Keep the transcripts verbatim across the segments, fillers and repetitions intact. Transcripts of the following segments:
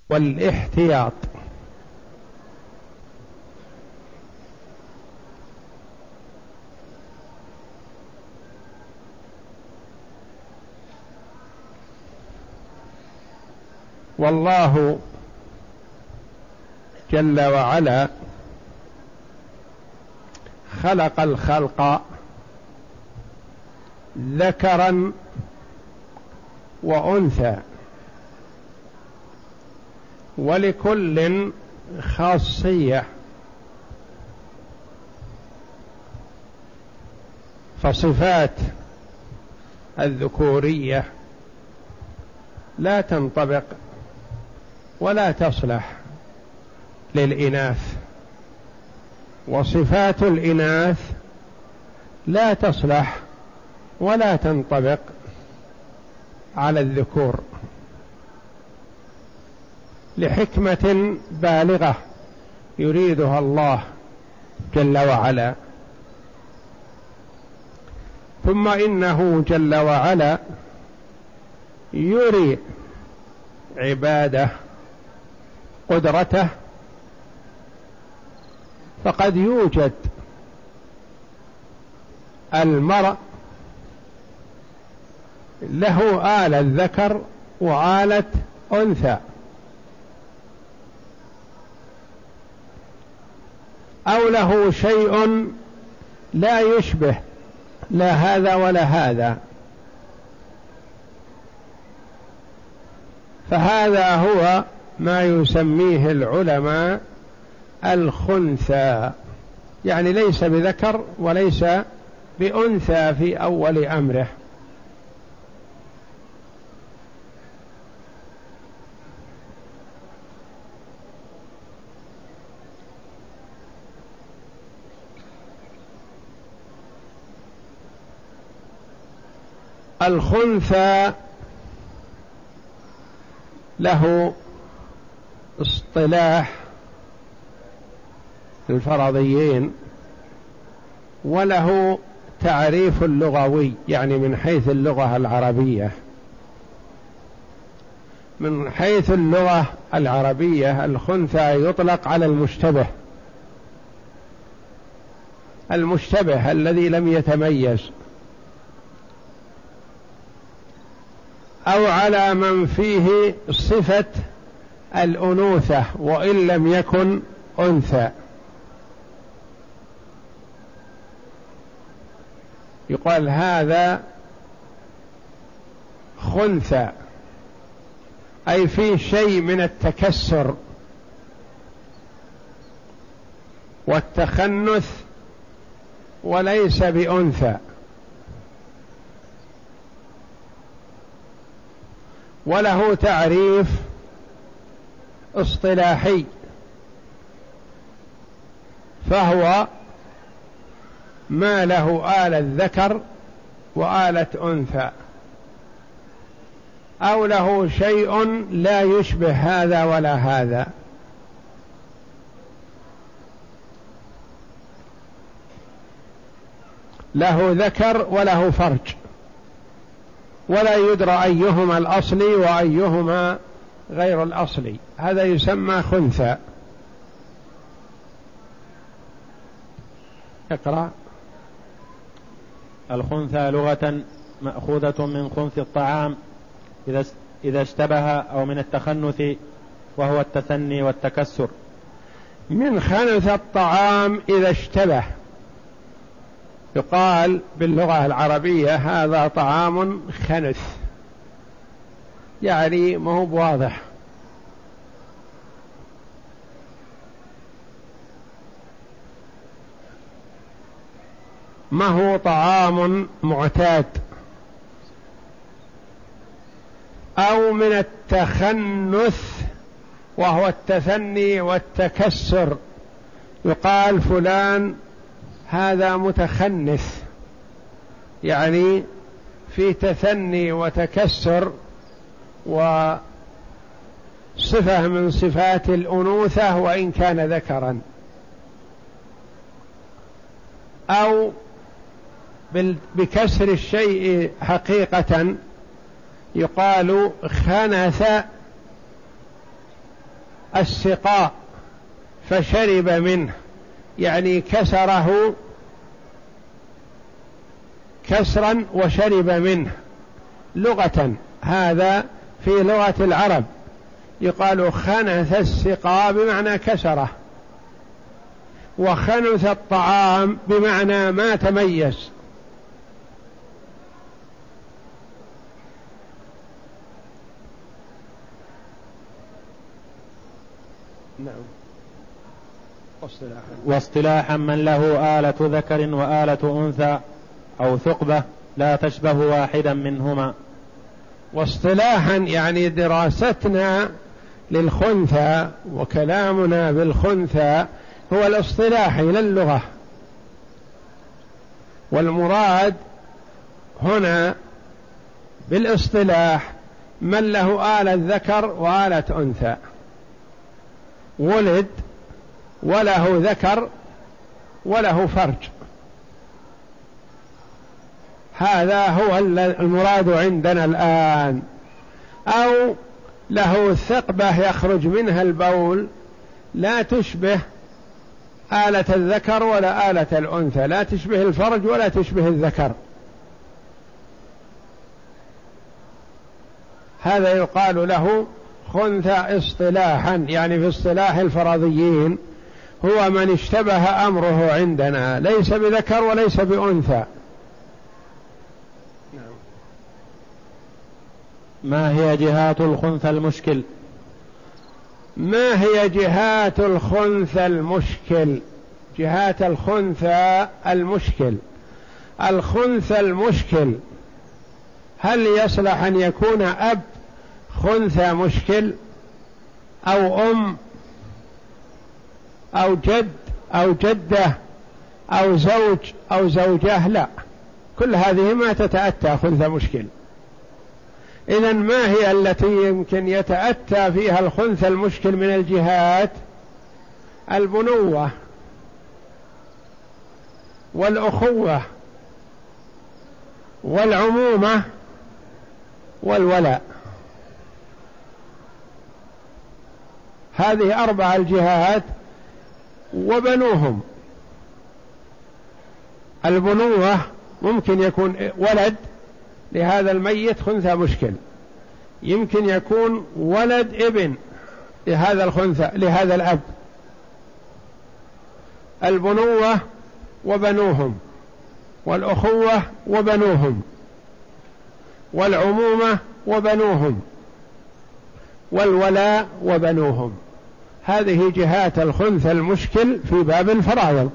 والاحتياط. والله جل وعلا خلق الخلق ذكرا وأنثى، ولكل خاصية، فصفات الذكورية لا تنطبق ولا تصلح للإناث، وصفات الإناث لا تصلح ولا تنطبق على الذكور، لحكمة بالغة يريدها الله جل وعلا. ثم إنه جل وعلا يري عباده قدرته، فقد يوجد المرء له آلة ذكر وآلة أنثى، أو له شيء لا يشبه لا هذا ولا هذا، فهذا هو ما يسميه العلماء الخنثى، يعني ليس بذكر وليس بأنثى في أول أمره. الخنثى له اصطلاح الفرضيين، وله تعريف لغوي، يعني من حيث اللغة العربية. من حيث اللغة العربية الخنثى يطلق على المشتبه، المشتبه الذي لم يتميز، أو على من فيه صفة الأنوثة وإن لم يكن أنثى، يقال هذا خنثى، أي فيه شيء من التكسر والتخنث وليس بأنثى. وله تعريف اصطلاحي، فهو ما له آلة ذكر وآلة أنثى، أو له شيء لا يشبه هذا ولا هذا، له ذكر وله فرج، ولا يدرى أيهما الأصلي وأيهما غير الأصلي، هذا يسمى خنثى. اقرأ. الخنثى لغة مأخوذة من خنث الطعام إذا اشتبه، أو من التخنث وهو التثني والتكسر. من خنث الطعام إذا اشتبه، يقال باللغة العربية هذا طعام خنث، يعني ما هو بواضح. ما هو طعام معتاد. أو من التخنث وهو التثني والتكسر، يقال فلان هذا متخنث، يعني في تثني وتكسر وصفة من صفات الأنوثة وإن كان ذكرا. أو بكسر الشيء حقيقة يقال خنث السقاء فشرب منه، يعني كسره كسرا وشرب منه لغة، هذا في لغة العرب يقال خنث السقاء بمعنى كسره، وخنث الطعام بمعنى ما تميز. نعم. واصطلاحا واصطلاحا من له آلة ذكر وآلة أنثى أو ثقبة لا تشبه واحدا منهما. واصطلاحا يعني دراستنا للخنثى وكلامنا بالخنثى هو الاصطلاحي للغة، والمراد هنا بالاصطلاح من له آلة ذكر وآلة أنثى، ولد وله ذكر وله فرج، هذا هو المراد عندنا الآن. أو له ثقبة يخرج منها البول لا تشبه آلة الذكر ولا آلة الأنثى، لا تشبه الفرج ولا تشبه الذكر، هذا يقال له خنثى اصطلاحا، يعني في اصطلاح الفرضيين هو من اشتبه أمره عندنا، ليس بذكر وليس بأنثى. ما هي جهات الخنثى المشكل؟ ما هي جهات الخنثى المشكل؟ جهات الخنثى المشكل، الخنثى المشكل هل يصلح أن يكون أب خنثى مشكل أو أم أو جد أو جدة أو زوج أو زوجة؟ لا، كل هذه ما تتأتى خنثى مشكل. إذن ما هي التي يمكن يتأتى فيها الخنثى المشكل من الجهات؟ البنوة والأخوة والعمومة والولاء، هذه أربع الجهات وبنوهم. البنوة ممكن يكون ولد لهذا الميت خنثى مشكل، يمكن يكون ولد ابن لهذا الخنثى لهذا الأب. البنوة وبنوهم والأخوة وبنوهم والعمومة وبنوهم والولاء وبنوهم، هذه جهات الخنثى المشكل في باب الفرائض.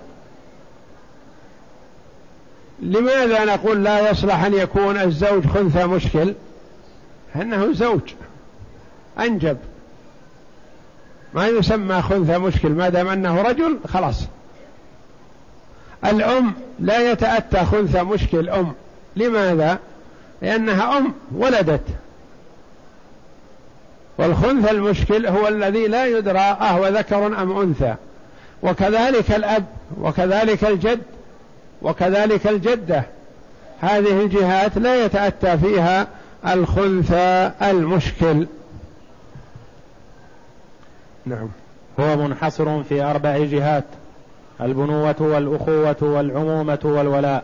لماذا نقول لا يصلح أن يكون الزوج خنثى مشكل؟ أنه زوج أنجب، ما يسمى خنثى مشكل ما دام أنه رجل خلاص. الأم لا يتأتى خنثى مشكل أم، لماذا؟ لأنها أم ولدت، والخنثى المشكل هو الذي لا يدرى أهو ذكر أم أنثى، وكذلك الأب وكذلك الجد وكذلك الجدة، هذه الجهات لا يتأتى فيها الخنثى المشكل. نعم. هو منحصر في أربع جهات: البنوة والأخوة والعمومة والولاء،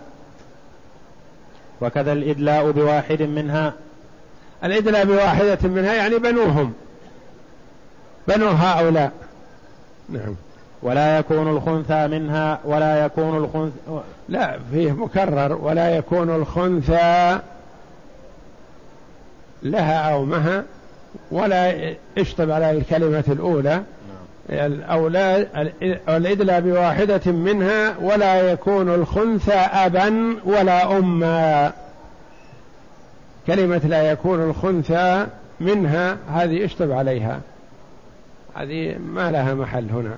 وكذا الإدلاء بواحد منها. الإدلاء بواحدة منها يعني بنوهم، بنو هؤلاء. نعم. ولا يكون الخنثى منها ولا يكون الخنثى، لا فيه مكرر، ولا يكون الخنثى لها أو مها، ولا اشطب على الكلمة الأولى. الأولاد الإدلاء بواحدة منها، ولا يكون الخنثى أبا ولا أما. كلمة لا يكون الخنثى منها هذه اشطب عليها، هذه ما لها محل هنا.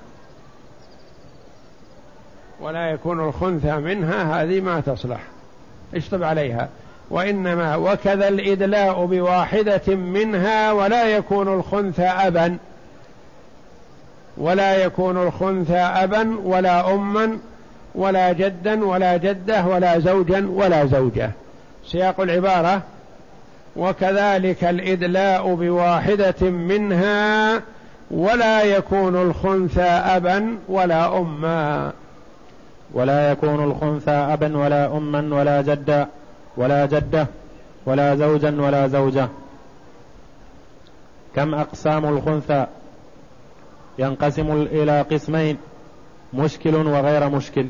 ولا يكون الخنثى منها هذه ما تصلح، اشطب عليها. وإنما وكذا الإدلاء بواحدة منها، ولا يكون الخنثى أبا، ولا يكون الخنثى أبا ولا أما ولا جدا ولا جدة ولا زوجا ولا زوجة. سياق العبارة: وكذلك الإدلاء بواحدة منها ولا يكون الخنثى أبا ولا أما. ولا يكون الخنثى أبا ولا أما ولا جدا ولا جدة ولا زوجا ولا زوجة. كم أقسام الخنثى؟ ينقسم إلى قسمين: مشكل وغير مشكل.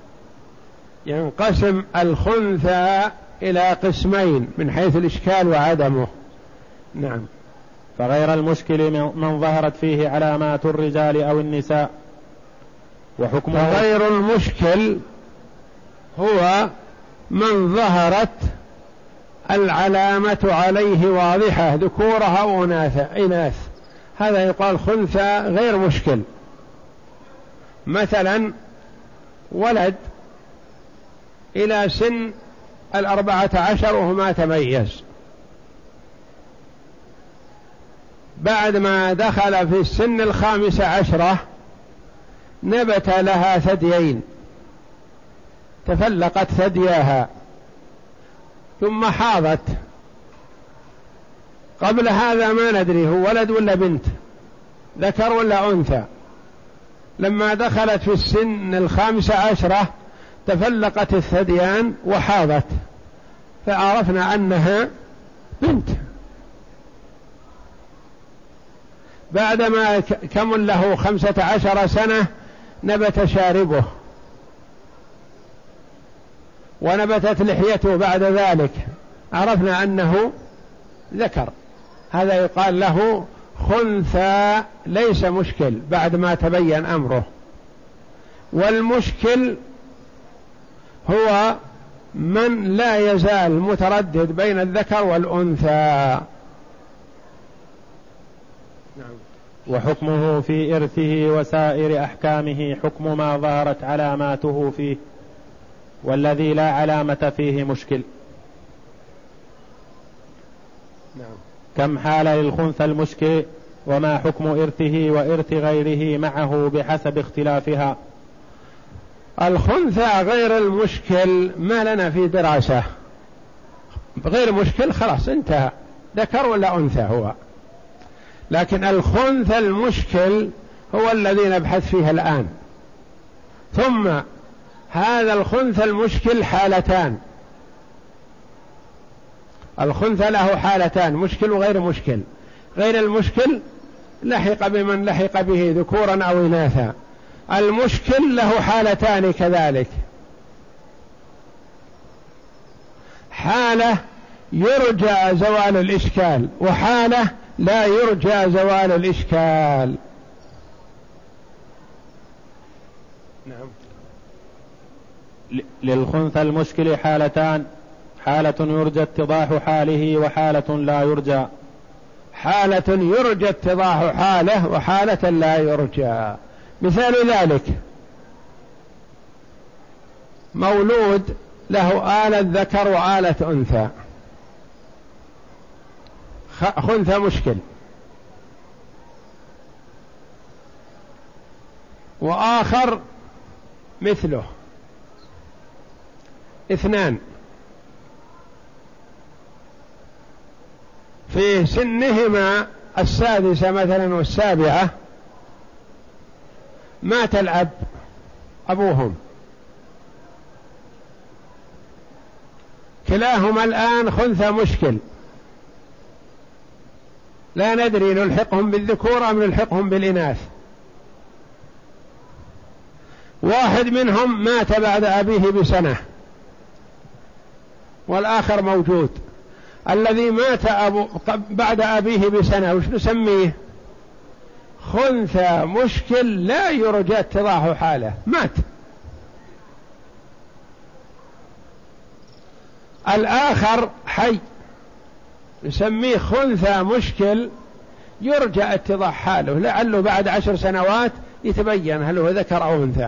ينقسم الخنثى إلى قسمين من حيث الإشكال وعدمه. نعم. فغير المشكل من ظهرت فيه علامات الرجال أو النساء وحكمه. غير المشكل هو من ظهرت العلامة عليه واضحة ذكورها أو إناث، هذا يقال خنثى غير مشكل. مثلا ولد إلى سن الأربعة عشر وهو ما تميز، بعد ما دخل في السن الخامسة عشرة نبت لها ثديين، تفلقت ثدياها ثم حاضت. قبل هذا ما ندري هو ولد ولا بنت، ذكر ولا أنثى. لما دخلت في السن الخامسة عشرة تفلقت الثديان وحاضت، فعرفنا أنها بنت. بعدما كمل له خمسة عشر سنة نبت شاربه ونبتت لحيته، بعد ذلك عرفنا أنه ذكر، هذا يقال له خنثى ليس مشكل بعد ما تبين أمره. والمشكل هو من لا يزال متردد بين الذكر والأنثى. نعم. وحكمه في إرثه وسائر أحكامه حكم ما ظهرت علاماته فيه، والذي لا علامة فيه مشكل. نعم. كم حال للخنثى المشكل، وما حكم إرثه وإرث غيره معه بحسب اختلافها. الخنثى غير المشكل ما لنا في دراسة، غير مشكل خلاص انتهى، ذكر ولا أنثى هو. لكن الخنثى المشكل هو الذي نبحث فيه الآن. ثم هذا الخنثى المشكل حالتان، الخنثى له حالتان: مشكل وغير مشكل. غير المشكل لحق بمن لحق به ذكورا أو إناثا. المشكل له حالتان كذلك: حالة يرجى زوال الإشكال، وحالة لا يرجى زوال الإشكال. نعم. للخنثى المشكل حالتان: حالة يرجى اتضاح حاله وحالة لا يرجى. حالة يرجى اتضاح حاله وحالة لا يرجى. مثال ذلك مولود له آلة ذكر وآلة أنثى، خنثى مشكل. وآخر مثله اثنان في سنهما السادسة مثلا والسابعة، مات الأب أبوهم، كلاهما الآن خنثى مشكل، لا ندري نلحقهم بالذكور أم نلحقهم بالإناث. واحد منهم مات بعد أبيه بسنة والآخر موجود. الذي مات أبو بعد أبيه بسنة وش نسميه؟ خنثى مشكل لا يرجى اتضاح حاله، مات. الآخر حي نسميه خنثى مشكل يرجى اتضاح حاله، لعله بعد عشر سنوات يتبين هل هو ذكر أو أنثى.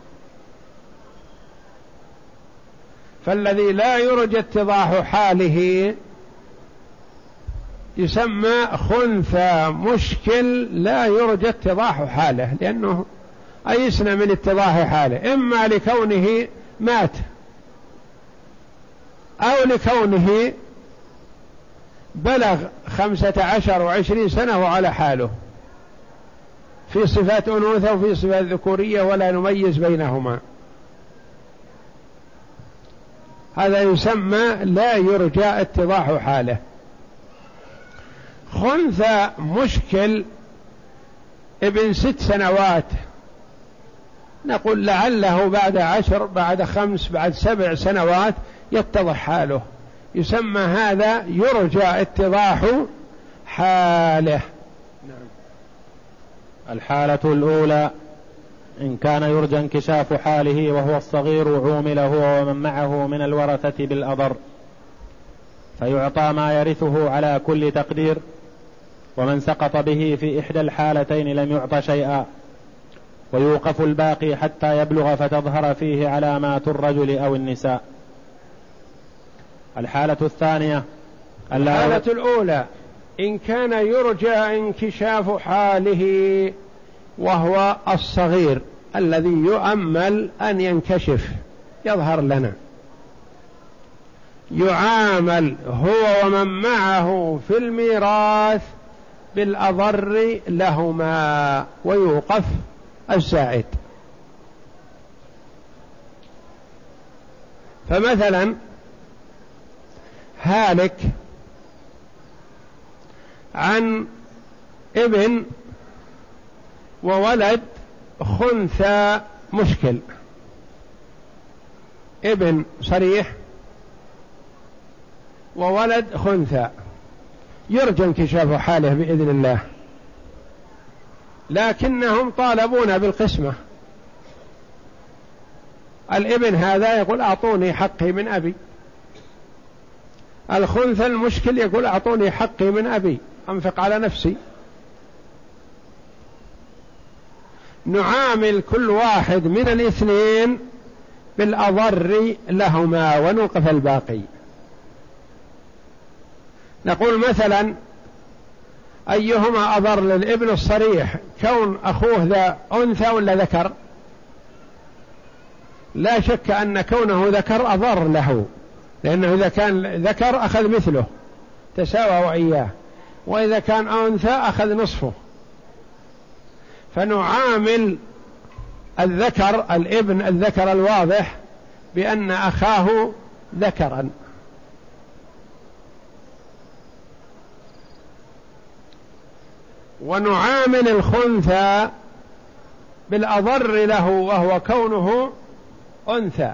فالذي لا يرجى اتضاح حاله يسمى خنثى مشكل لا يرجى اتضاح حاله، لأنه أيسنا من اتضاح حاله، إما لكونه مات أو لكونه بلغ خمسة عشر وعشرين سنة وعلى حاله. في صفات أنوثة وفي صفات ذكورية ولا نميز بينهما، هذا يسمى لا يرجى اتضاح حاله. خنثى مشكل ابن ست سنوات، نقول لعله بعد عشر بعد خمس بعد سبع سنوات يتضح حاله، يسمى هذا يرجى اتضاح حاله. نعم. الحالة الأولى إن كان يرجى انكشاف حاله وهو الصغير عومل هو ومن معه من الورثة بالأضر، فيعطى ما يرثه على كل تقدير، ومن سقط به في إحدى الحالتين لم يعط شيئا، ويوقف الباقي حتى يبلغ فتظهر فيه علامات الرجل أو النساء. الحالة الثانية الحالة الأولى إن كان يرجى انكشاف حاله وهو الصغير الذي يؤمل أن ينكشف يظهر لنا، يعامل هو ومن معه في الميراث بالأضر لهما ويوقف الزائد. فمثلا هالك عن ابن وولد خنثى مشكل، ابن صريح وولد خنثى، يرجى انكشاف حاله بإذن الله، لكنهم طالبون بالقسمة. الابن هذا يقول أعطوني حقي من أبي، الخنثى المشكل يقول أعطوني حقي من أبي أنفق على نفسي. نعامل كل واحد من الاثنين بالأضر لهما ونوقف الباقي. نقول مثلا أيهما أضر للابن الصريح، كون أخوه ذا أنثى ولا ذكر؟ لا شك أن كونه ذكر أضر له، لأنه إذا كان ذكر أخذ مثله تساوى وإياه، وإذا كان أنثى أخذ نصفه. فنعامل الذكر الابن الذكر الواضح بأن أخاه ذكرا، ونعامل الخنثى بالأضر له وهو كونه أنثى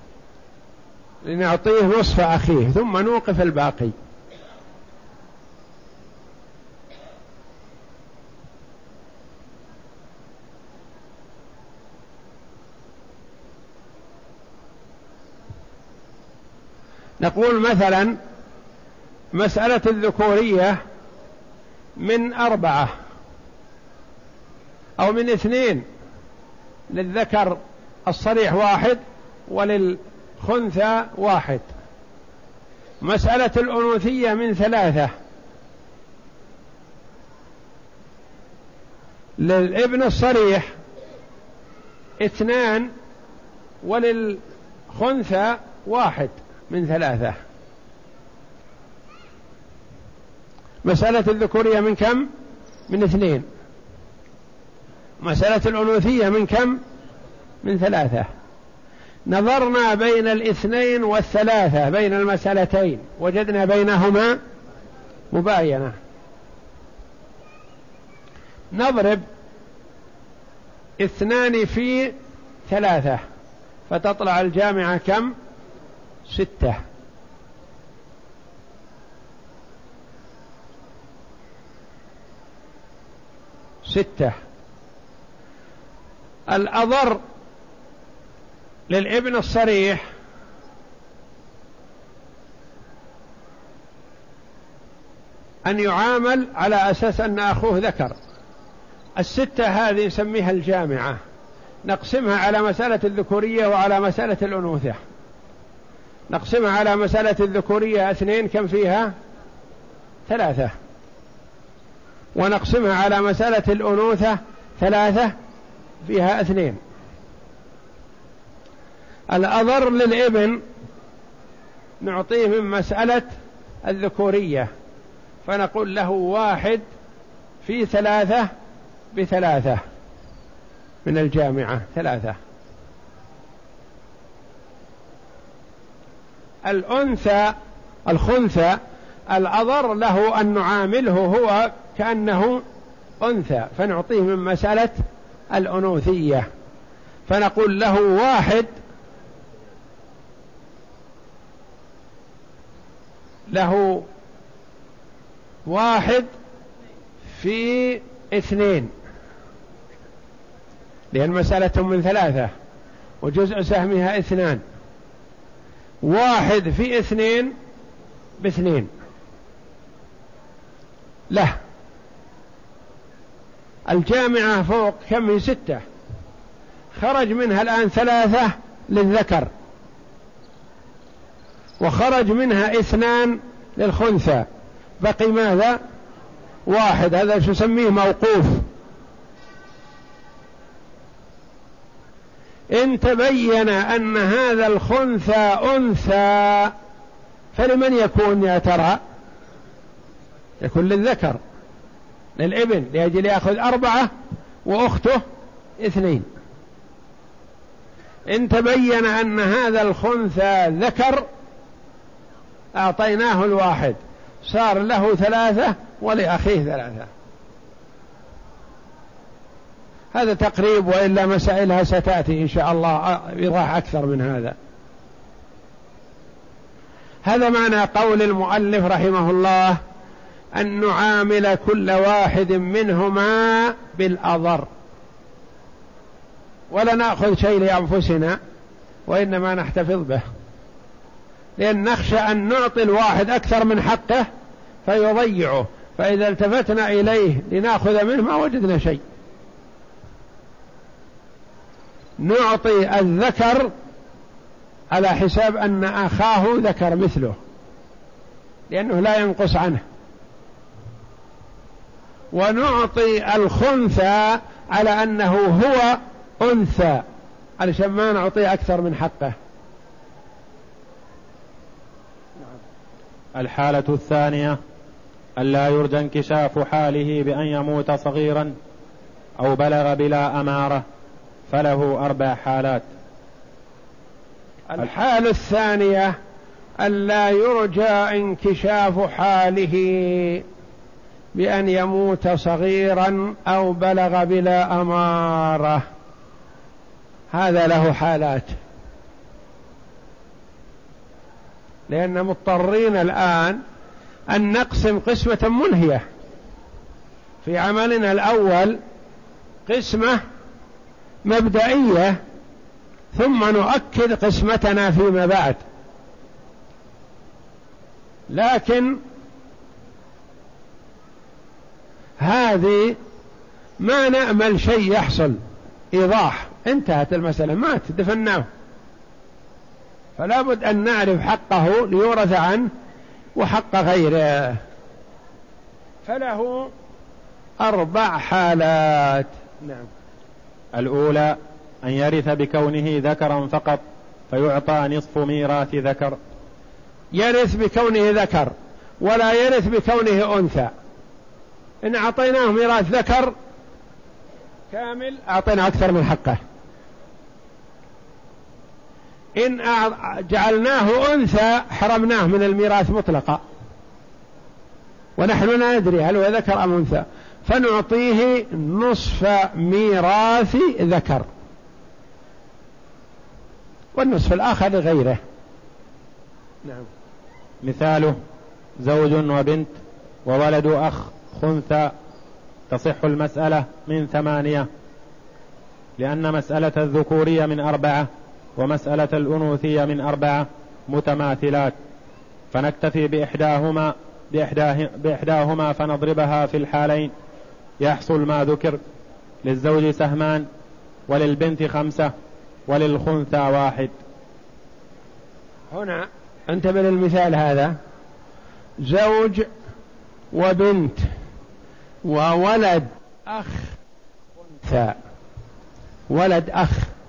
لنعطيه نصف أخيه ثم نوقف الباقي. نقول مثلا مسألة الذكورية من أربعة أو من اثنين، للذكر الصريح واحد وللخنثى واحد. مسألة الأنوثية من ثلاثة، للابن الصريح اثنان وللخنثى واحد من ثلاثة. مسألة الذكورية من كم؟ من اثنين. مسألة الأنوثية من كم؟ من ثلاثة. نظرنا بين الاثنين والثلاثة بين المسألتين وجدنا بينهما مباينة. نضرب اثنان في ثلاثة فتطلع الجامعة كم؟ ستة. ستة. الأضر للابن الصريح أن يعامل على أساس أن أخوه ذكر. الستة هذه نسميها الجامعة، نقسمها على مسألة الذكورية وعلى مسألة الأنوثة. نقسمها على مسألة الذكورية اثنين كم فيها؟ ثلاثة. ونقسمها على مسألة الأنوثة ثلاثة فيها اثنين. الأضر للابن نعطيه من مسألة الذكورية، فنقول له واحد في ثلاثة بثلاثة من الجامعة، ثلاثة. الأنثى الخنثى الأضر له أن نعامله هو كأنه أنثى، فنعطيه من مسألة الأنوثية، فنقول له واحد له واحد في اثنين، لأن مسألة من ثلاثة وجزء سهمها اثنان، واحد في اثنين باثنين له. الجامعة فوق كم من ستة، خرج منها الآن ثلاثة للذكر وخرج منها اثنان للخنثى، بقي ماذا؟ واحد. هذا شو نسميه؟ موقوف. إن تبين أن هذا الخنثى أنثى فلمن يكون يا ترى؟ يكون للذكر، للابن، لأجل يأخذ أربعة وأخته اثنين. إن تبين أن هذا الخنثى ذكر أعطيناه الواحد، صار له ثلاثة ولأخيه ثلاثة. هذا تقريب، وإلا مسائلها ستأتي إن شاء الله إيضاح أكثر من هذا. هذا معنى قول المؤلف رحمه الله أن نعامل كل واحد منهما بالأضر، ولا نأخذ شيء لأنفسنا وإنما نحتفظ به، لأن نخشى أن نعطي الواحد أكثر من حقه فيضيعه، فإذا التفتنا إليه لنأخذ منه ما وجدنا شيء. نعطي الذكر على حساب أن أخاه ذكر مثله، لأنه لا ينقص عنه، ونعطي الخنثى على أنه هو أنثى علشان ما نعطيه أكثر من حقه. الحالة الثانية ألا يرجى انكشاف حاله بأن يموت صغيرا أو بلغ بلا أمارة، فله أربع حالات. الحالة الثانية ألا يرجى انكشاف حاله بأن يموت صغيرا أو بلغ بلا أمارة، هذا له حالات، لأن مضطرين الآن أن نقسم قسمة منهية. في عملنا الأول قسمة مبدئية، ثم نؤكد قسمتنا فيما بعد، لكن هذه ما نأمل شيء يحصل، إيضاح، انتهت المسألة، مات دفناه، فلا بد أن نعرف حقه ليورث عنه وحق غيره. فله أربع حالات. نعم. الأولى أن يرث بكونه ذكرا فقط فيعطى نصف ميراث ذكر. يرث بكونه ذكر ولا يرث بكونه أنثى. إن أعطيناه ميراث ذكر كامل أعطينا أكثر من حقه، إن جعلناه أنثى حرمناه من الميراث مطلقا، ونحن لا ندري هل هو ذكر أم أنثى، فنعطيه نصف ميراث ذكر والنصف الآخر لغيره. نعم. مثاله زوج وبنت وولد أخ خنثى، تصح المسألة من ثمانية، لأن مسألة الذكورية من أربعة ومسألة الأنوثية من أربعة متماثلات، فنكتفي بإحداهما, بإحداه بإحداهما فنضربها في الحالين، يحصل ما ذكر. للزوج سهمان وللبنت خمسة وللخنثى واحد. هنا انتبه للمثال هذا، زوج وبنت وولد أخ خنثى، ولد أخ،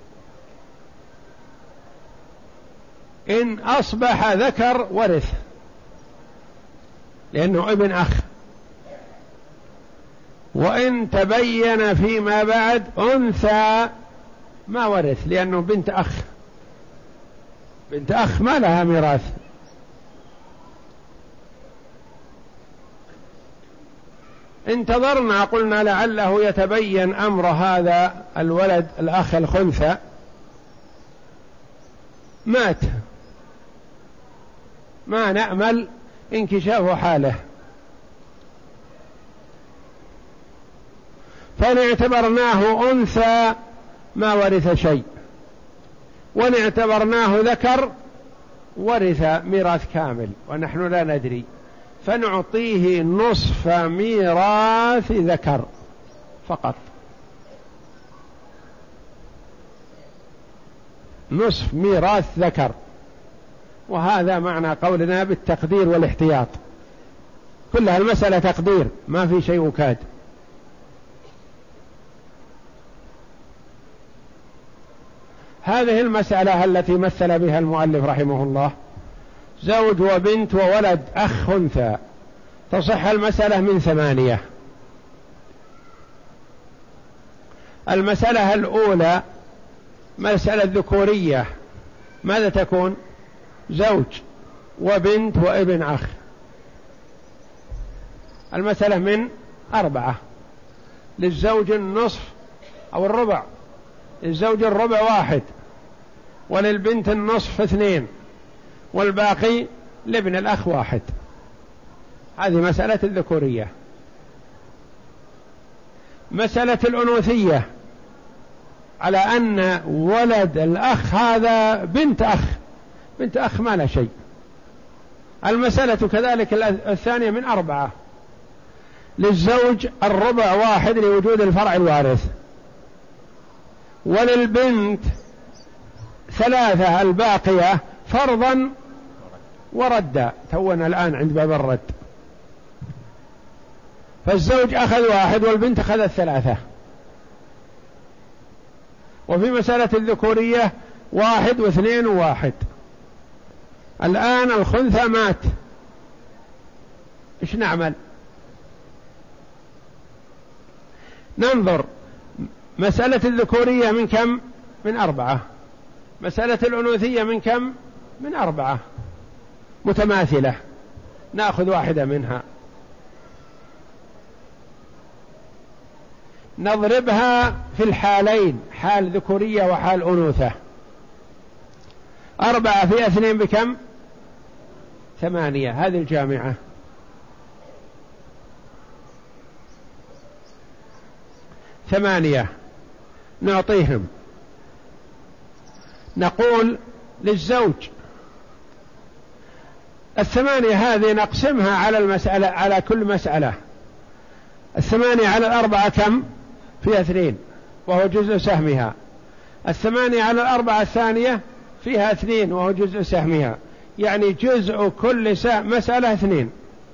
إن أصبح ذكر ورث لأنه ابن أخ، وإن تبين فيما بعد أنثى ما ورث، لأنه بنت أخ، بنت أخ ما لها ميراث. انتظرنا قلنا لعله يتبين أمر هذا الولد الأخ الخنثى، مات، ما نأمل انكشاف حاله، فإن اعتبرناه أنثى ما ورث شيء، وإن اعتبرناه ذكر ورث ميراث كامل ونحن لا ندري، فنعطيه نصف ميراث ذكر فقط، نصف ميراث ذكر. وهذا معنى قولنا بالتقدير والاحتياط، كلها المسألة تقدير، ما في شيء وكاد. هذه المسألة التي مثل بها المؤلف رحمه الله، زوج وبنت وولد أخ أنثى، تصح المسألة من ثمانية. المسألة الأولى مسألة ذكورية، ماذا تكون؟ زوج وبنت وابن أخ. المسألة من أربعة، للزوج النصف أو الربع، للزوج الربع واحد، وللبنت النصف اثنين، والباقي لابن الأخ واحد. هذه مسألة الذكورية. مسألة الأنوثية على أن ولد الأخ هذا بنت أخ، بنت أخ ما لا شيء. المسألة كذلك الثانية من أربعة، للزوج الربع واحد لوجود الفرع الوارث، وللبنت ثلاثة الباقية فرضا وردا، تونا الآن عند باب الرد. فالزوج أخذ واحد والبنت أخذت ثلاثة. وفي مسألة الذكورية واحد واثنين وواحد. الآن الخنثى مات، إيش نعمل؟ ننظر، مسألة الذكورية من كم؟ من أربعة. مسألة الأنوثية من كم؟ من أربعة متماثلة، نأخذ واحدة منها نضربها في الحالين، حال ذكورية وحال أنوثة. أربعة في اثنين بكم؟ ثمانية، هذه الجامعة. ثمانية نعطيهم، نقول للزوج الثمانية هذه نقسمها على المسألة، على كل مسألة. الثمانية على الأربعة كم؟ فيها اثنين وهو جزء سهمها. الثمانية على الأربعة الثانية فيها اثنين وهو جزء سهمها، يعني جزء كل مسألة اثنين.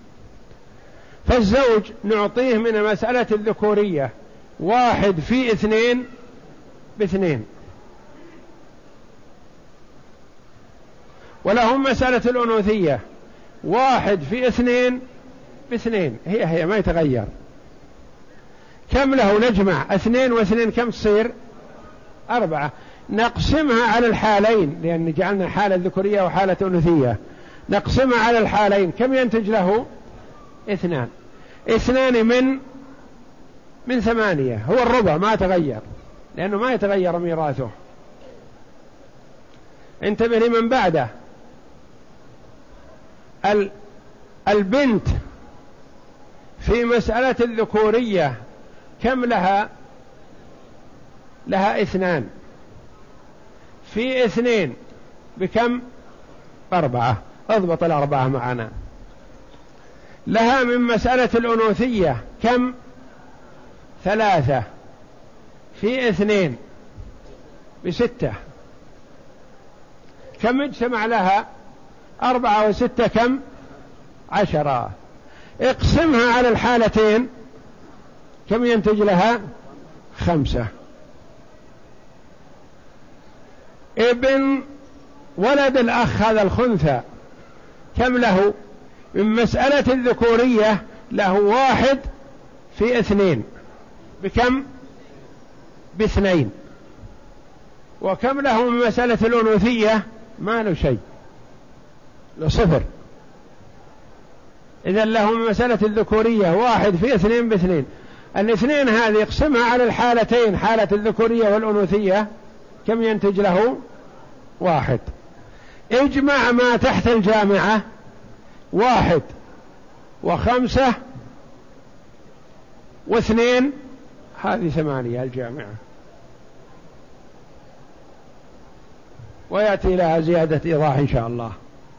فالزوج نعطيه من المسألة الذكورية واحد في اثنين باثنين، ولهم مسألة الأنوثية واحد في اثنين باثنين، هي هي ما يتغير. كم له؟ نجمع اثنين واثنين كم تصير؟ أربعة. نقسمها على الحالين، لأن جعلنا حالة ذكورية وحالة أنوثية، نقسمها على الحالين، كم ينتج له؟ اثنان. اثنان من من ثمانية، هو الربع ما تغير، لأنه ما يتغير ميراثه. انتبه لمن بعده. البنت في مسألة الذكورية كم لها؟ لها اثنان في اثنين بكم؟ أربعة. اضبط الأربعة معنا. لها من مسألة الأنوثية كم؟ ثلاثة في اثنين بستة. كم اجتمع لها؟ أربعة وستة كم؟ عشرة. اقسمها على الحالتين، كم ينتج لها؟ خمسة. ابن ولد الأخ هذا الخنثى كم له؟ من مسألة الذكورية له واحد في اثنين بكم؟ باثنين. وكم له من مسألة الأنوثية؟ ما له شيء، له صفر. إذا له من مسألة الذكورية واحد في اثنين باثنين. الاثنين هذه يقسمها على الحالتين، حالة الذكورية والأنوثية، كم ينتج له؟ واحد. اجمع ما تحت الجامعة، واحد وخمسة واثنين، هذه ثمانية الجامعة، ويأتي لها زيادة إيضاح إن شاء الله.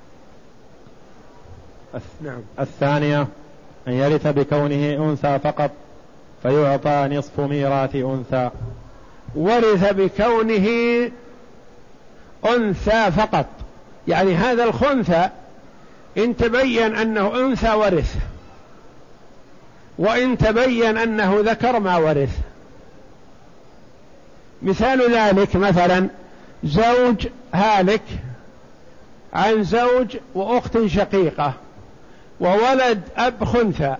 نعم. الثانية أن يرث بكونه أنثى فقط فيعطى نصف ميراث أنثى. ورث بكونه أنثى فقط، يعني هذا الخنثى إن تبين أنه أنثى ورث، وإن تبين أنه ذكر ما ورث. مثال ذلك مثلا زوج هالك عن زوج وأخت شقيقة وولد أب خنثى،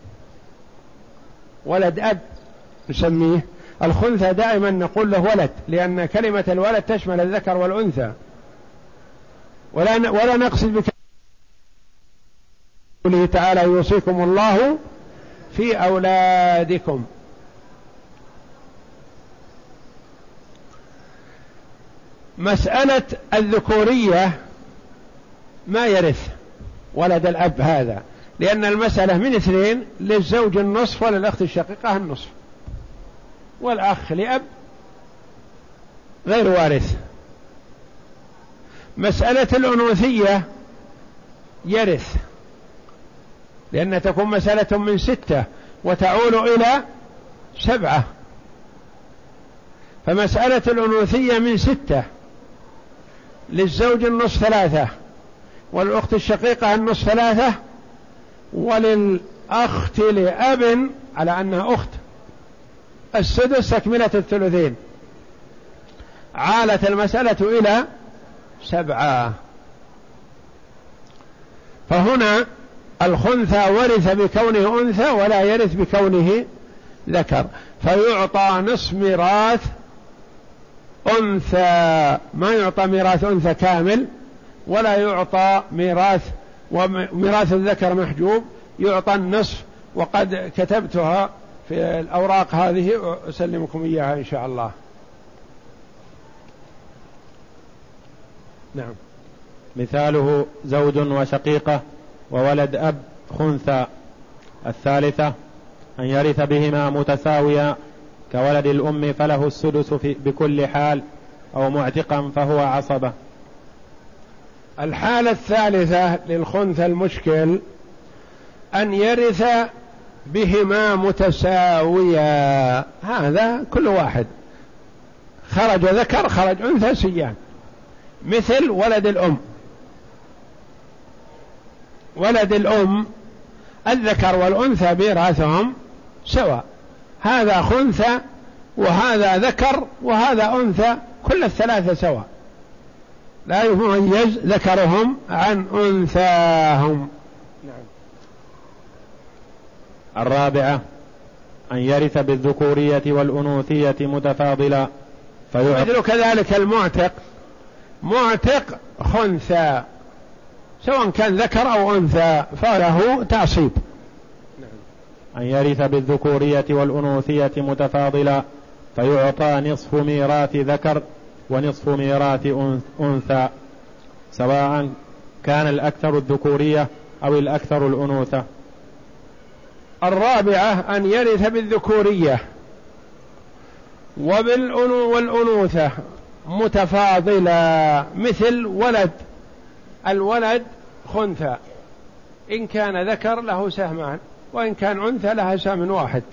ولد أب نسميه الخنثى، دائما نقول له ولد لأن كلمة الولد تشمل الذكر والأنثى، ولا ولا نقصد بقوله تعالى يوصيكم الله في أولادكم. مسألة الذكورية ما يرث ولد الأب هذا، لأن المسألة من اثنين، للزوج النصف وللأخت الشقيقة النصف، والأخ لأب غير وارث. مسألة الأنوثية يرث، لأن تكون مسألة من ستة وتعول إلى سبعة، فمسألة الأنوثية من ستة، للزوج النصف ثلاثة، والأخت الشقيقة النصف ثلاثة، وللأخت لأب على أنها أخت السدس تكملة الثلثين، عالت المسألة إلى سبعة. فهنا الخنثى ورث بكونه أنثى ولا يرث بكونه ذكر، فيعطى نصف ميراث أنثى، ما يعطى ميراث أنثى كامل، ولا يعطى ميراث وميراث الذكر محجوب، يعطى النصف. وقد كتبتها في الأوراق هذه، أسلمكم إياها إن شاء الله. نعم. مثاله زوج وشقيقة وولد أب خنثى. الثالثة أن يرث بهما متساويا كولد الأم فله السدس في بكل حال، أو معتقا فهو عصبة. الحالة الثالثة للخنثى المشكل أن يرث بهما متساويا، هذا كل واحد خرج ذكر خرج أنثى سيان، مثل ولد الأم. ولد الأم الذكر والأنثى ميراثهم سواء، هذا خنثى وهذا ذكر وهذا أنثى، كل الثلاثة سواء، لا يميز ذكرهم عن أنثاهم. نعم. الرابعة أن يرث بالذكورية والأنوثية متفاضلا فيعطي كذلك المعتق، معتق خنثى سواء كان ذكر أو أنثى فله تعصيب. أن يرث بالذكورية والأنوثية متفاضلا فيعطى نصف ميراث ذكر ونصف ميراث أنثى، سواء كان الأكثر الذكورية أو الأكثر الأنوثة. الرابعة أن يرث بالذكورية والأنوثة متفاضلا، مثل ولد الولد خنثى، إن كان ذكر له سهمان وإن كان أنثى لها سهم واحد،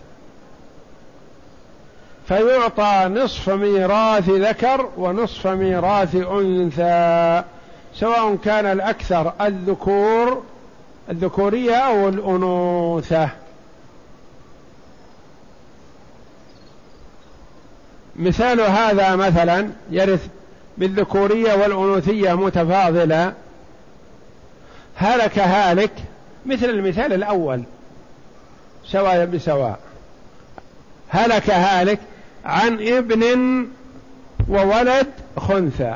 فيعطى نصف ميراث ذكر ونصف ميراث أنثى، سواء كان الأكثر الذكور الذكورية أو الأنوثة. مثال هذا مثلا يرث بالذكورية والأنوثية متفاضلة، هلك هالك مثل المثال الأول سواء بسواء، هلك هالك عن ابن وولد خنثى،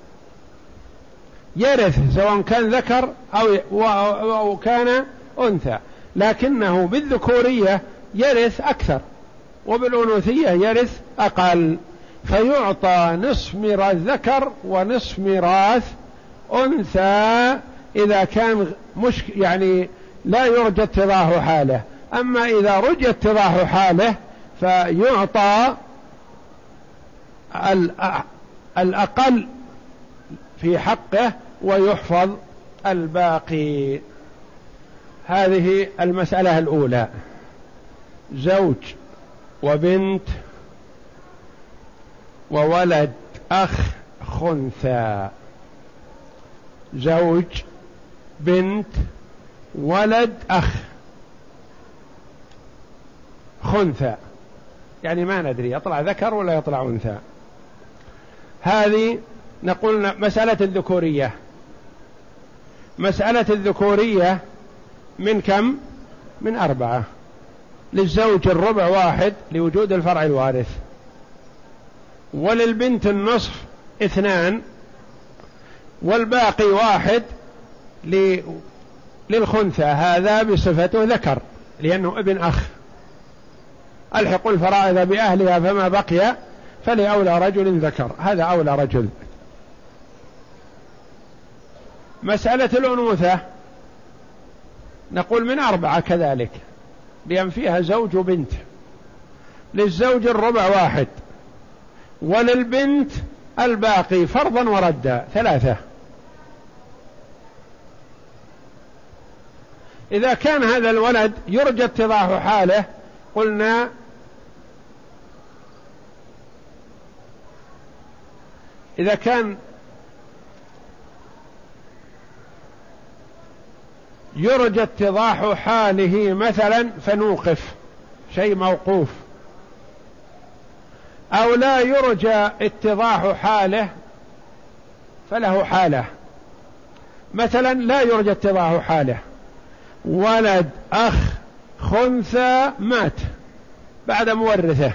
يرث سواء كان ذكر أو, أو كان أنثى، لكنه بالذكورية يرث أكثر وبالأنوثية يرث أقل، فيعطى نصف ميراث ذكر ونصف ميراث أنثى إذا كان مش يعني لا يرجى اتضاح حاله. أما إذا رجى اتضاح حاله فيعطى الأقل في حقه ويحفظ الباقي. هذه المسألة الأولى. زوج وبنت وولد أخ خنثى. زوج بنت ولد أخ خنثى، يعني ما ندري يطلع ذكر ولا يطلع أنثى. هذه نقول مسألة الذكورية. مسألة الذكورية من كم؟ من أربعة. للزوج الربع واحد لوجود الفرع الوارث، وللبنت النصف اثنان، والباقي واحد للخنثى، هذا بصفته ذكر لأنه ابن أخ. ألحقوا الفرائض بأهلها فما بقي فلأولى رجل ذكر، هذا أولى رجل. مسألة الأنوثة نقول من أربعة كذلك، لأن فيها زوج وبنت. للزوج الربع واحد، وللبنت الباقي فرضا وردا ثلاثة. إذا كان هذا الولد يرجى اتضاح حاله قلنا إذا كان يرجى اتضاح حاله مثلا فنوقف شيء موقوف، أو لا يرجى اتضاح حاله فله حالة. مثلا لا يرجى اتضاح حاله، ولد أخ خنثى مات بعد مورثه،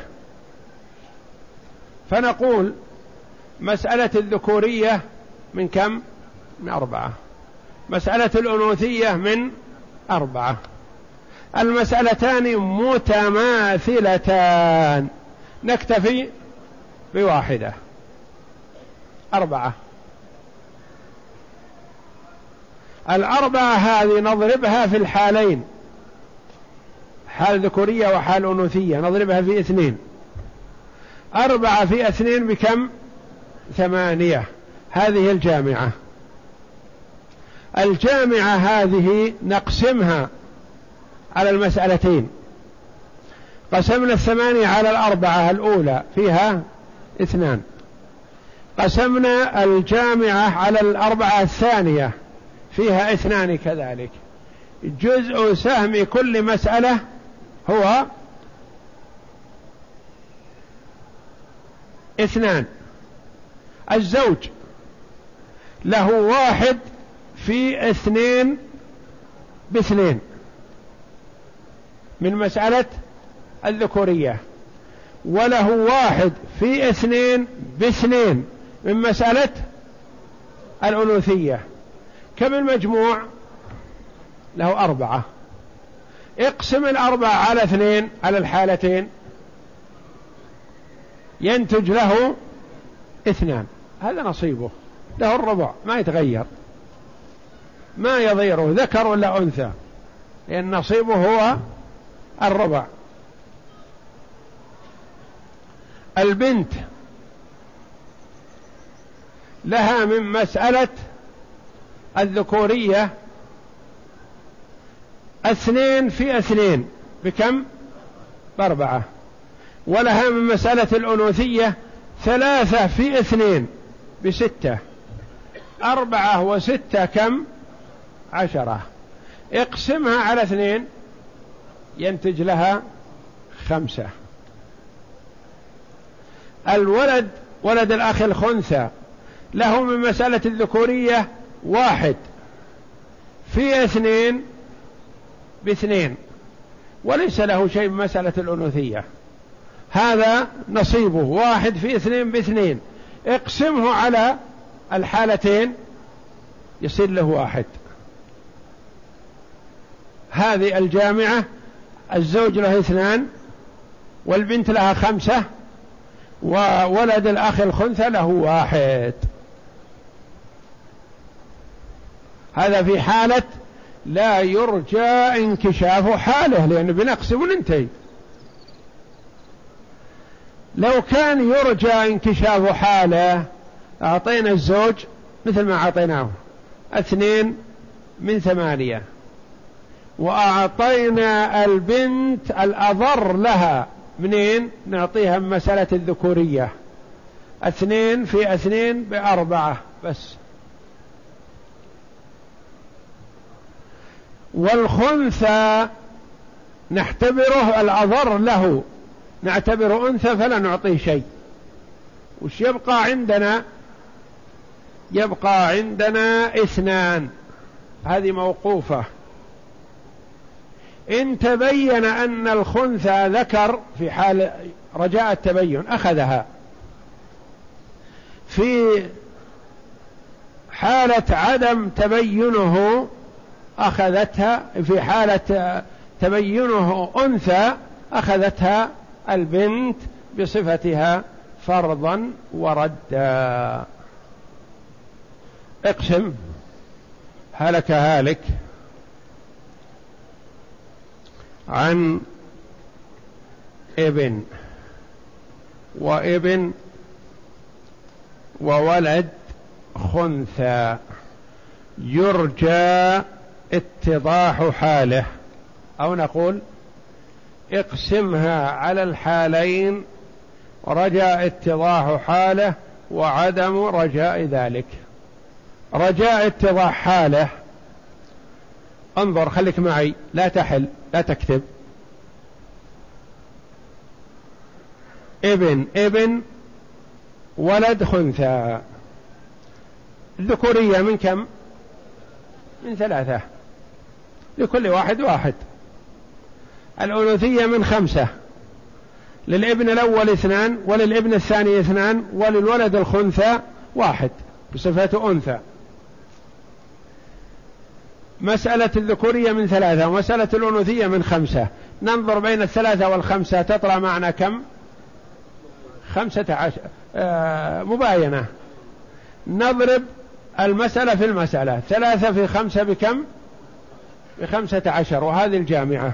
فنقول مسألة الذكورية من كم؟ من أربعة. مسألة الأنوثية من أربعة. المسألتان متماثلتان، نكتفي بواحدة. أربعة. الأربعة هذه نضربها في الحالين، حال ذكورية وحال أنوثية، نضربها في اثنين. أربعة في اثنين بكم؟ ثمانية. هذه الجامعة. الجامعة هذه نقسمها على المسألتين. قسمنا الثمانية على الأربعة الأولى فيها اثنان، قسمنا الجامعة على الأربعة الثانية فيها اثنان كذلك. جزء سهم كل مسألة هو اثنان. الزوج له واحد في اثنين باثنين من مسألة الذكورية، وله واحد في اثنين باثنين من مسألة الأنوثية. كم المجموع؟ له أربعة. اقسم الأربعة على اثنين على الحالتين ينتج له اثنان، هذا نصيبه، له الربع ما يتغير، ما يضيره ذكر ولا أنثى، لأن نصيبه هو الربع. البنت لها من مسألة الذكورية اثنين في اثنين بكم؟ بأربعة. ولها من مسألة الأنوثية ثلاثة في اثنين بستة. أربعة وستة كم؟ عشرة. اقسمها على اثنين ينتج لها خمسة. الولد ولد الأخ الخنثى له من مسألة الذكورية واحد في اثنين باثنين، وليس له شيء من مسألة الأنوثية. هذا نصيبه واحد في اثنين باثنين، اقسمه على الحالتين يصير له واحد. هذه الجامعة الزوج له اثنان والبنت لها خمسة وولد الأخ الخنثى له واحد. هذا في حالة لا يرجى انكشاف حاله، لأنه بنقسم وننتهي. لو كان يرجى انكشاف حاله أعطينا الزوج مثل ما أعطيناه اثنين من ثمانية، وأعطينا البنت الأضر لها منين؟ نعطيها مسألة الذكورية، اثنين في اثنين بأربعة بس. والخنثى نعتبره الأضر له، نعتبره أنثى فلا نعطيه شيء. وش يبقى عندنا؟ يبقى عندنا اثنان، هذه موقوفة. إن تبين أن الخنثى ذكر في حال رجاء التبين أخذها، في حالة عدم تبينه أخذتها، في حالة تبينه أنثى أخذتها البنت بصفتها فرضا وردا. اقسم. هلك هالك عن ابن وابن وولد خنثى يرجى اتضاح حاله، أو نقول اقسمها على الحالين رجاء اتضاح حاله وعدم رجاء ذلك. رجاء اتضاح حاله، انظر خليك معي لا تحل لا تكتب. ابن ابن ولد خنثى، الذكورية من كم؟ من ثلاثة، لكل واحد واحد. الأنوثية من خمسة، للابن الأول اثنان وللابن الثاني اثنان وللولد الخنثى واحد بصفة أنثى. مسألة الذكورية من ثلاثة ومسألة الأنوثية من خمسة. ننظر بين الثلاثة والخمسة تطلع معنا كم؟ خمسة عشر. آه مباينة. نضرب المسألة في المسألة، ثلاثة في خمسة بكم؟ بخمسة عشر، وهذه الجامعة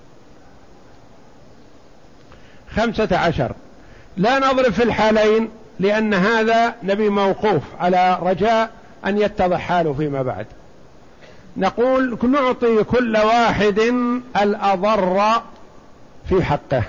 خمسة عشر. لا نضرب في الحالين لأن هذا نبي موقوف على رجاء أن يتضح حاله فيما بعد. نقول نعطي كل واحد الأضر في حقه.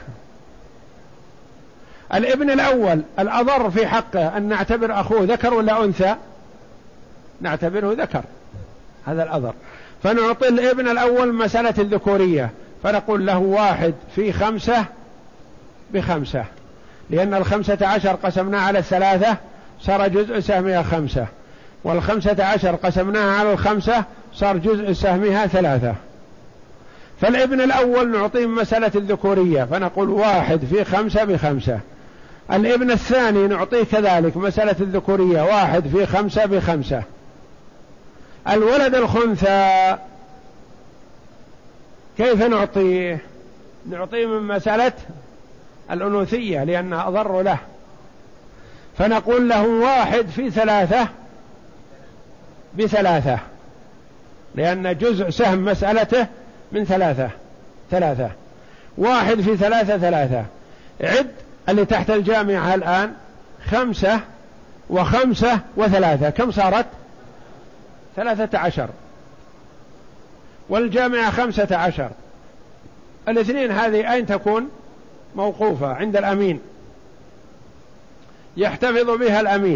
الابن الأول الأضر في حقه أن نعتبر أخوه ذكر ولا أنثى؟ نعتبره ذكر، هذا الأضر. فنعطي الابن الأول مسألة الذكورية، فنقول له واحد في خمسة بخمسة، لأن الخمسة عشر قسمناها على الثلاثة صار جزء سهمها خمسة، والخمسة عشر قسمناها على الخمسة صار جزء سهمها ثلاثة. فالابن الأول نعطيه مسألة الذكورية فنقول واحد في خمسة بخمسة. الابن الثاني نعطيه كذلك مسألة الذكورية واحد في خمسة بخمسة. الولد الخنثى كيف نعطيه؟ نعطيه من مسألة الأنوثية لأنها أضر له، فنقول له واحد في ثلاثة بثلاثة، لأن جزء سهم مسألته من ثلاثة ثلاثة. واحد في ثلاثة ثلاثة. عد اللي تحت الجامعة الآن خمسة وخمسة وثلاثة، كم صارت؟ ثلاثة عشر. والجامعة خمسة عشر. الاثنين هذه أين تكون؟ موقوفة عند الأمين، يحتفظ بها الأمين.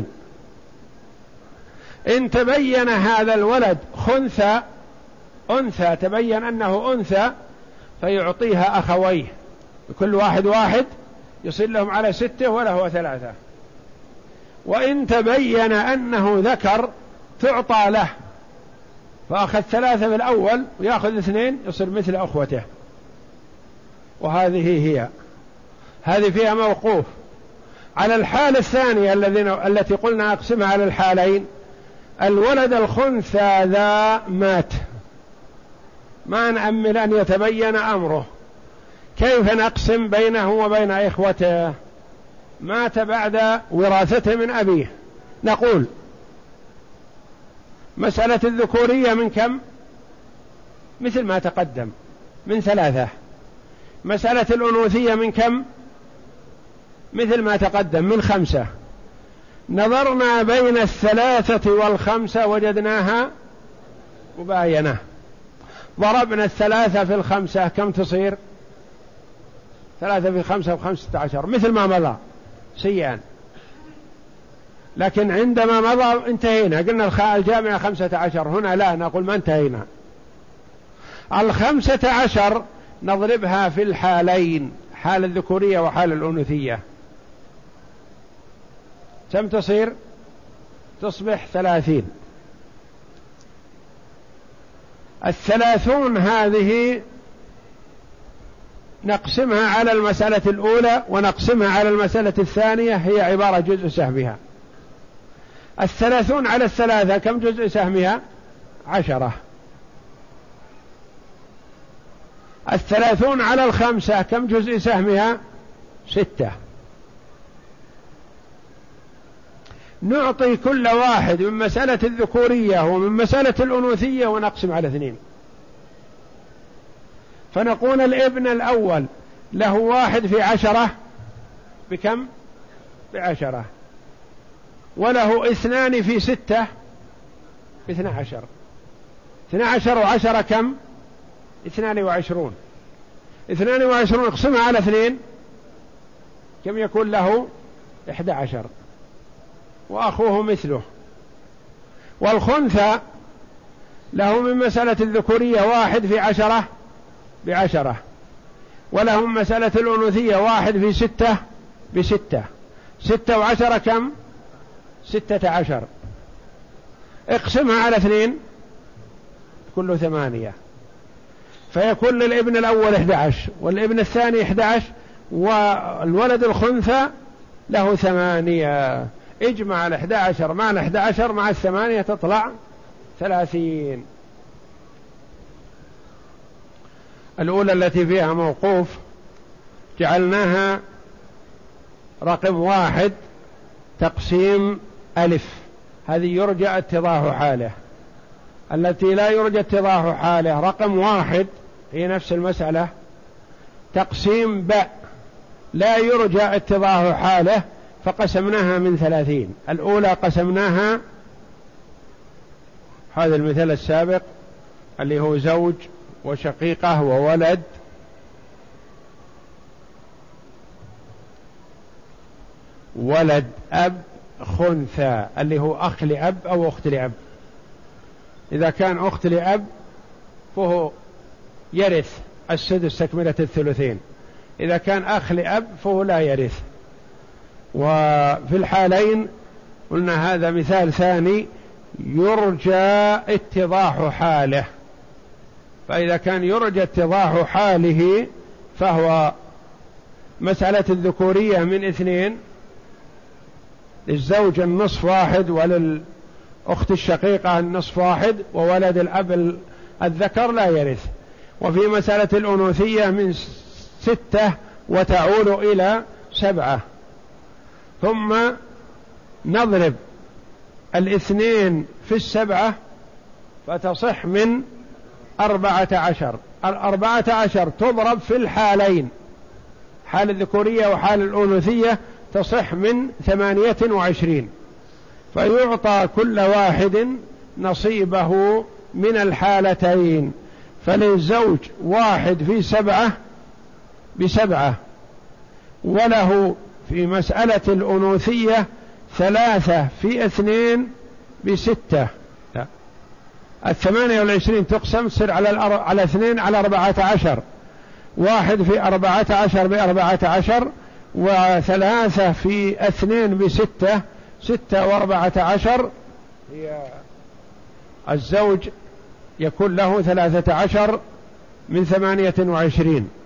إن تبين هذا الولد خنثى أنثى، تبين أنه أنثى، فيعطيها أخويه كل واحد واحد يصل لهم على ستة وله ثلاثة. وإن تبين أنه ذكر تعطى له، فأخذ ثلاثة في الأول ويأخذ اثنين يصير مثل أخوته. وهذه هي هذه فيها موقوف. على الحالة الثانية التي قلنا أقسمها على الحالين، الولد الخنثى ذا مات، ما نأمل أن يتبين أمره، كيف نقسم بينه وبين إخوته؟ مات بعد وراثته من أبيه. نقول مسألة الذكورية من كم؟ مثل ما تقدم، من ثلاثة. مسألة الأنوثية من كم؟ مثل ما تقدم، من خمسة. نظرنا بين الثلاثة والخمسة وجدناها مباينة، ضربنا الثلاثة في الخمسة كم تصير؟ ثلاثة في خمسة وخمسة عشر، مثل ما مضى سيئا. لكن عندما مضى انتهينا، قلنا الجامعة خمسة عشر، هنا لا، نقول ما انتهينا. الخمسة عشر نضربها في الحالين، حال الذكورية وحال الأنوثية، كم تصير؟ تصبح ثلاثين. الثلاثون هذه نقسمها على المسألة الأولى ونقسمها على المسألة الثانية، هي عبارة جزء سهمها. الثلاثون على الثلاثة كم جزء سهمها؟ عشرة. الثلاثون على الخمسة كم جزء سهمها؟ ستة. نعطي كل واحد من مسألة الذكورية ومن مسألة الأنوثية ونقسم على اثنين. فنقول الابن الأول له واحد في عشرة بكم؟ بعشرة. وله اثنان في ستة باثنى عشر. اثنى عشر وعشرة كم؟ اثنان وعشرون. اثنان وعشرون اقسمها على اثنين كم يكون له؟ احدى عشر. وأخوه مثله. والخنثى له من مسألة الذكورية واحد في عشرة بعشرة، ولهم مسألة الأنوثية واحد في ستة بستة. ستة وعشرة كم؟ ستة عشر. اقسمها على اثنين كله ثمانية، فيكون للابن الأول احدى عشر والابن الثاني احدى عشر، والولد الخنثى له ثمانية. اجمع الاحدى عشر مع الاحدى عشر مع الثمانية تطلع ثلاثين. الأولى التي فيها موقوف جعلناها رقم واحد تقسيم ألف، هذه يرجى اتضاح حاله. التي لا يرجى اتضاح حاله رقم واحد هي نفس المسألة تقسيم باء، لا يرجى اتضاح حاله، فقسمناها من ثلاثين. الأولى قسمناها هذا المثال السابق اللي هو زوج وشقيقة وولد ولد أب خنثى اللي هو أخ لأب أو أخت لأب. إذا كان أخت لأب فهو يرث السدس تكملة الثلثين، إذا كان أخ لأب فهو لا يرث. وفي الحالين قلنا هذا مثال ثاني يرجى اتضاح حاله، فإذا كان يرجى اتضاح حاله فهو مسألة الذكورية من اثنين، للزوج النصف واحد وللأخت الشقيقة النصف واحد، وولد الأب الذكر لا يرث. وفي مسألة الأنوثية من ستة وتعود إلى سبعة. ثم نضرب الاثنين في السبعة فتصح من أربعة عشر. الأربعة عشر تضرب في الحالين، حال الذكورية وحال الأنوثية، تصح من ثمانية وعشرين، فيعطى كل واحد نصيبه من الحالتين. فللزوج واحد في سبعة بسبعة، وله في مسألة الأنوثية ثلاثة في اثنين بستة. لا. الثمانية والعشرين تقسم تصير على الأر... على اثنين على أربعة عشر، واحد في أربعة عشر بأربعة عشر، وثلاثة في اثنين بستة، ستة وأربعة عشر. هي الزوج يكون له ثلاثة عشر من ثمانية وعشرين،